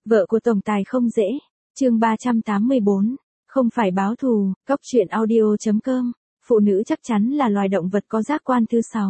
Vợ của tổng tài không dễ. Chương 384. Không phải báo thù. Cóc truyện audio.com. Phụ nữ chắc chắn là loài động vật có giác quan thứ 6.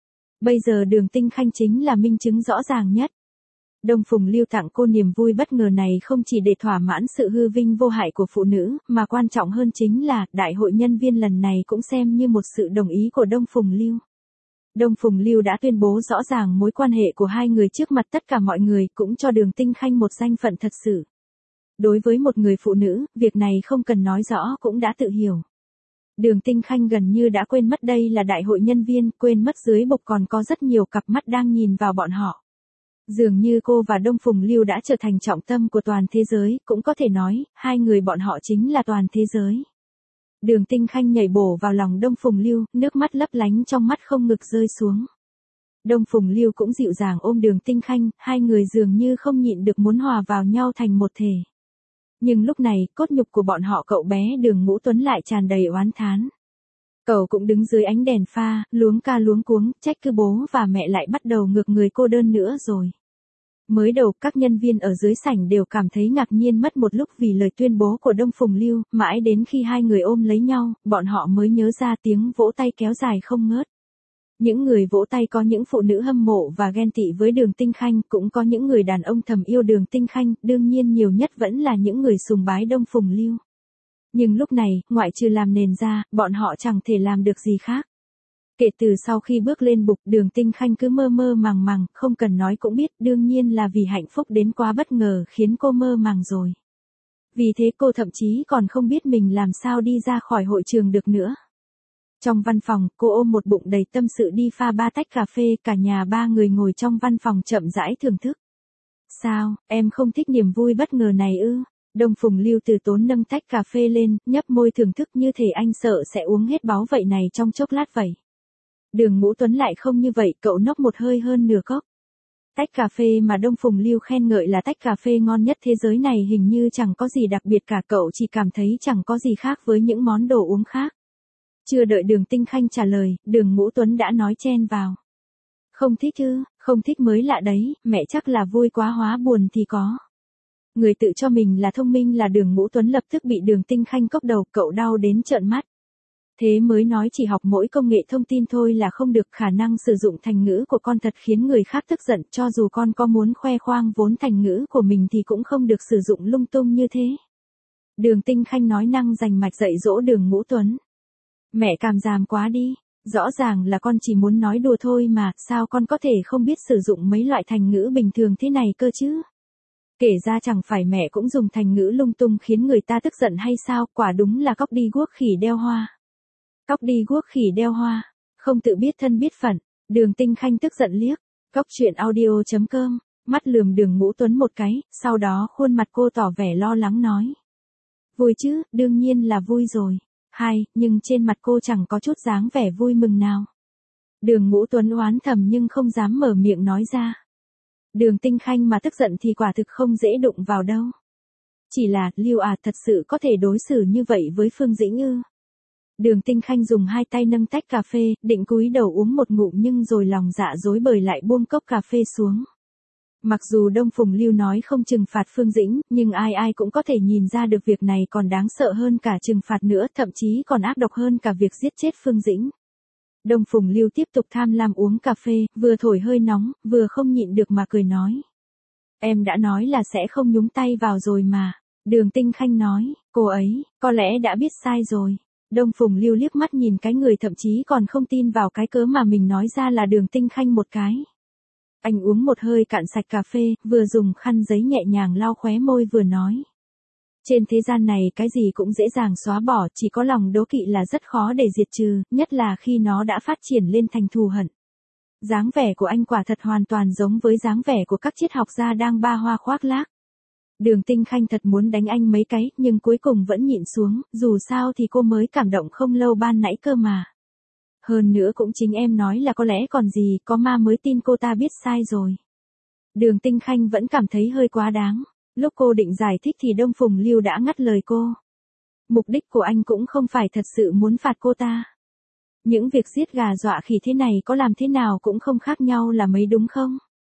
Bây giờ Đường Tinh Khanh chính là minh chứng rõ ràng nhất. Đông Phùng Lưu tặng cô niềm vui bất ngờ này không chỉ để thỏa mãn sự hư vinh vô hại của phụ nữ, mà quan trọng hơn chính là đại hội nhân viên lần này cũng xem như một sự đồng ý của Đông Phùng Lưu. Đông Phùng Lưu đã tuyên bố rõ ràng mối quan hệ của hai người trước mặt tất cả mọi người, cũng cho Đường Tinh Khanh một danh phận thật sự. Đối với một người phụ nữ, việc này không cần nói rõ cũng đã tự hiểu. Đường Tinh Khanh gần như đã quên mất đây là đại hội nhân viên, quên mất dưới bục còn có rất nhiều cặp mắt đang nhìn vào bọn họ. Dường như cô và Đông Phùng Lưu đã trở thành trọng tâm của toàn thế giới, cũng có thể nói, hai người bọn họ chính là toàn thế giới. Đường Tinh Khanh nhảy bổ vào lòng Đông Phùng Lưu, nước mắt lấp lánh trong mắt không ngừng rơi xuống. Đông Phùng Lưu cũng dịu dàng ôm Đường Tinh Khanh, hai người dường như không nhịn được muốn hòa vào nhau thành một thể. Nhưng lúc này, cốt nhục của bọn họ cậu bé Đường Ngũ Tuấn lại tràn đầy oán thán. Cậu cũng đứng dưới ánh đèn pha, luống ca luống cuống, trách cứ bố và mẹ lại bắt đầu ngược người cô đơn nữa rồi. Mới đầu các nhân viên ở dưới sảnh đều cảm thấy ngạc nhiên mất một lúc vì lời tuyên bố của Đông Phùng Lưu, mãi đến khi hai người ôm lấy nhau, bọn họ mới nhớ ra tiếng vỗ tay kéo dài không ngớt. Những người vỗ tay có những phụ nữ hâm mộ và ghen tị với Đường Tinh Khanh, cũng có những người đàn ông thầm yêu Đường Tinh Khanh, đương nhiên nhiều nhất vẫn là những người sùng bái Đông Phùng Lưu. Nhưng lúc này, ngoại trừ làm nền ra, bọn họ chẳng thể làm được gì khác. Kể từ sau khi bước lên bục, Đường Tinh Khanh cứ mơ mơ màng màng, không cần nói cũng biết, đương nhiên là vì hạnh phúc đến quá bất ngờ khiến cô mơ màng rồi. Vì thế cô thậm chí còn không biết mình làm sao đi ra khỏi hội trường được nữa. Trong văn phòng, cô ôm một bụng đầy tâm sự đi pha 3 tách cà phê, cả nhà ba người ngồi trong văn phòng chậm rãi thưởng thức. Sao, em không thích niềm vui bất ngờ này ư? Đông Phùng Lưu từ tốn nâng tách cà phê lên, nhấp môi thưởng thức như thể anh sợ sẽ uống hết báu vậy này trong chốc lát vậy. Đường Ngũ Tuấn lại không như vậy, cậu nốc một hơi hơn nửa cốc. Tách cà phê mà Đông Phùng Lưu khen ngợi là tách cà phê ngon nhất thế giới này hình như chẳng có gì đặc biệt cả, cậu chỉ cảm thấy chẳng có gì khác với những món đồ uống khác. Chưa đợi Đường Tinh Khanh trả lời, Đường Ngũ Tuấn đã nói chen vào. Không thích ư, không thích mới lạ đấy, mẹ chắc là vui quá hóa buồn thì có. Người tự cho mình là thông minh là Đường Ngũ Tuấn lập tức bị Đường Tinh Khanh cốc đầu, cậu đau đến trợn mắt. Thế mới nói chỉ học mỗi công nghệ thông tin thôi là không được, khả năng sử dụng thành ngữ của con thật khiến người khác tức giận, cho dù con có muốn khoe khoang vốn thành ngữ của mình thì cũng không được sử dụng lung tung như thế. Đường Tinh Khanh nói năng rành mạch dạy dỗ Đường Ngũ Tuấn. Mẹ cảm giảm quá đi, rõ ràng là con chỉ muốn nói đùa thôi mà, sao con có thể không biết sử dụng mấy loại thành ngữ bình thường thế này cơ chứ? Kể ra chẳng phải mẹ cũng dùng thành ngữ lung tung khiến người ta tức giận hay sao, quả đúng là cóc đi guốc khỉ đeo hoa. Cóc đi guốc khỉ đeo hoa, không tự biết thân biết phận, Đường Tinh Khanh tức giận liếc, cóc truyện audio.com, mắt lườm Đường Ngũ Tuấn một cái, sau đó khuôn mặt cô tỏ vẻ lo lắng nói. Vui chứ, đương nhiên là vui rồi. Nhưng trên mặt cô chẳng có chút dáng vẻ vui mừng nào. Đường Ngũ Tuấn oán thầm nhưng không dám mở miệng nói ra. Đường Tinh Khanh mà tức giận thì quả thực không dễ đụng vào đâu. Chỉ là, Lưu à, thật sự có thể đối xử như vậy với Phương Dĩnh ư? Đường Tinh Khanh dùng hai tay nâng tách cà phê, định cúi đầu uống một ngụm nhưng rồi lòng dạ rối bời lại buông cốc cà phê xuống. Mặc dù Đông Phùng Lưu nói không trừng phạt Phương Dĩnh, nhưng ai cũng có thể nhìn ra được việc này còn đáng sợ hơn cả trừng phạt nữa, thậm chí còn ác độc hơn cả việc giết chết Phương Dĩnh. Đông Phùng Lưu tiếp tục tham lam uống cà phê, vừa thổi hơi nóng, vừa không nhịn được mà cười nói. Em đã nói là sẽ không nhúng tay vào rồi mà. Đường Tinh Khanh nói, cô ấy, có lẽ đã biết sai rồi. Đông Phùng Lưu liếc mắt nhìn cái người thậm chí còn không tin vào cái cớ mà mình nói ra là Đường Tinh Khanh một cái. Anh uống một hơi cạn sạch cà phê, vừa dùng khăn giấy nhẹ nhàng lau khóe môi vừa nói. Trên thế gian này cái gì cũng dễ dàng xóa bỏ, chỉ có lòng đố kỵ là rất khó để diệt trừ, nhất là khi nó đã phát triển lên thành thù hận. Dáng vẻ của anh quả thật hoàn toàn giống với dáng vẻ của các triết học gia đang ba hoa khoác lác. Đường Tinh Khanh thật muốn đánh anh mấy cái, nhưng cuối cùng vẫn nhịn xuống, dù sao thì cô mới cảm động không lâu ban nãy cơ mà. Hơn nữa cũng chính em nói là có lẽ còn gì, có ma mới tin cô ta biết sai rồi. Đường Tinh Khanh vẫn cảm thấy hơi quá đáng. Lúc cô định giải thích thì Đông Phùng Lưu đã ngắt lời cô. Mục đích của anh cũng không phải thật sự muốn phạt cô ta. Những việc giết gà dọa khỉ thế này có làm thế nào cũng không khác nhau là mấy đúng không?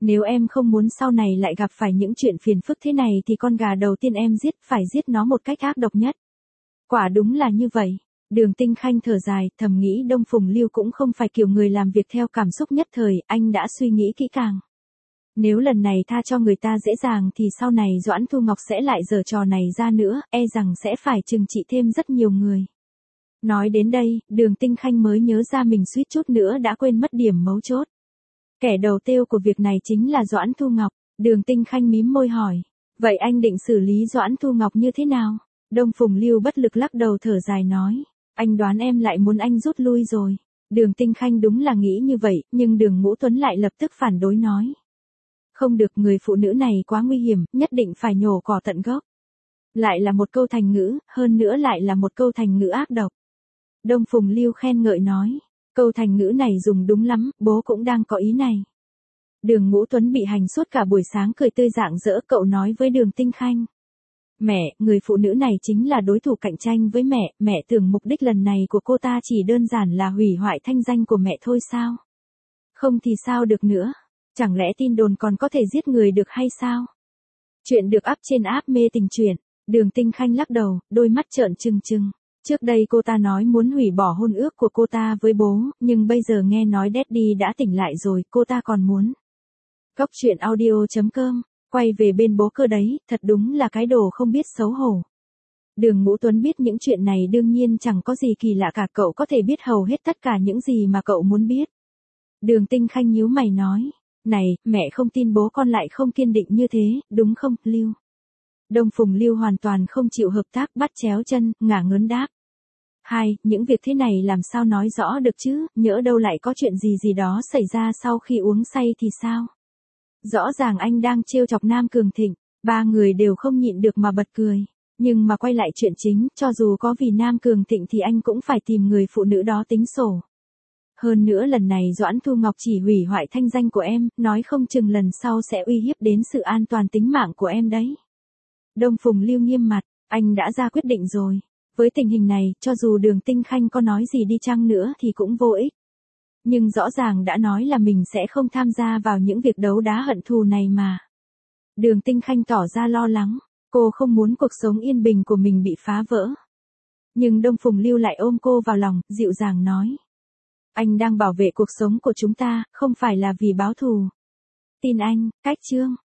Nếu em không muốn sau này lại gặp phải những chuyện phiền phức thế này thì con gà đầu tiên em giết phải giết nó một cách ác độc nhất. Quả đúng là như vậy. Đường Tinh Khanh thở dài, thầm nghĩ Đông Phùng Lưu cũng không phải kiểu người làm việc theo cảm xúc nhất thời, anh đã suy nghĩ kỹ càng. Nếu lần này tha cho người ta dễ dàng thì sau này Doãn Thu Ngọc sẽ lại giở trò này ra nữa, e rằng sẽ phải trừng trị thêm rất nhiều người. Nói đến đây, Đường Tinh Khanh mới nhớ ra mình suýt chút nữa đã quên mất điểm mấu chốt. Kẻ đầu tiêu của việc này chính là Doãn Thu Ngọc. Đường Tinh Khanh mím môi hỏi. Vậy anh định xử lý Doãn Thu Ngọc như thế nào? Đông Phùng Lưu bất lực lắc đầu thở dài nói. Anh đoán em lại muốn anh rút lui rồi. Đường Tinh Khanh đúng là nghĩ như vậy, nhưng Đường Ngũ Tuấn lại lập tức phản đối nói. Không được, người phụ nữ này quá nguy hiểm, nhất định phải nhổ cỏ tận gốc. Lại là một câu thành ngữ, hơn nữa lại là một câu thành ngữ ác độc. Đông Phùng Lưu khen ngợi nói. Câu thành ngữ này dùng đúng lắm, bố cũng đang có ý này. Đường Ngũ Tuấn bị hành suốt cả buổi sáng cười tươi rạng rỡ, cậu nói với Đường Tinh Khanh. Mẹ, người phụ nữ này chính là đối thủ cạnh tranh với mẹ tưởng mục đích lần này của cô ta chỉ đơn giản là hủy hoại thanh danh của mẹ thôi sao? Không thì sao được nữa? Chẳng lẽ tin đồn còn có thể giết người được hay sao? Chuyện được up trên app Mê Tình Truyện. Đường Tinh Khanh lắc đầu, đôi mắt trợn trừng trừng. Trước đây cô ta nói muốn hủy bỏ hôn ước của cô ta với bố, nhưng bây giờ nghe nói Daddy đã tỉnh lại rồi, cô ta còn muốn. Cóc truyện audio.com, quay về bên bố cơ đấy, thật đúng là cái đồ không biết xấu hổ. Đường Ngũ Tuấn biết những chuyện này đương nhiên chẳng có gì kỳ lạ cả, cậu có thể biết hầu hết tất cả những gì mà cậu muốn biết. Đường Tinh Khanh nhíu mày nói, này, mẹ không tin bố con lại không kiên định như thế, đúng không, Lưu? Đông Phùng Lưu hoàn toàn không chịu hợp tác, bắt chéo chân, ngả ngớn đáp. Những việc thế này làm sao nói rõ được chứ, nhỡ đâu lại có chuyện gì đó xảy ra sau khi uống say thì sao? Rõ ràng anh đang trêu chọc Nam Cường Thịnh, ba người đều không nhịn được mà bật cười. Nhưng mà quay lại chuyện chính, cho dù có vì Nam Cường Thịnh thì anh cũng phải tìm người phụ nữ đó tính sổ. Hơn nữa lần này Doãn Thu Ngọc chỉ hủy hoại thanh danh của em, nói không chừng lần sau sẽ uy hiếp đến sự an toàn tính mạng của em đấy. Đông Phùng Lưu nghiêm mặt, anh đã ra quyết định rồi. Với tình hình này, cho dù Đường Tinh Khanh có nói gì đi chăng nữa thì cũng vô ích. Nhưng rõ ràng đã nói là mình sẽ không tham gia vào những việc đấu đá hận thù này mà. Đường Tinh Khanh tỏ ra lo lắng, cô không muốn cuộc sống yên bình của mình bị phá vỡ. Nhưng Đông Phùng Lưu lại ôm cô vào lòng, dịu dàng nói. Anh đang bảo vệ cuộc sống của chúng ta, không phải là vì báo thù. Tin anh, cách chương.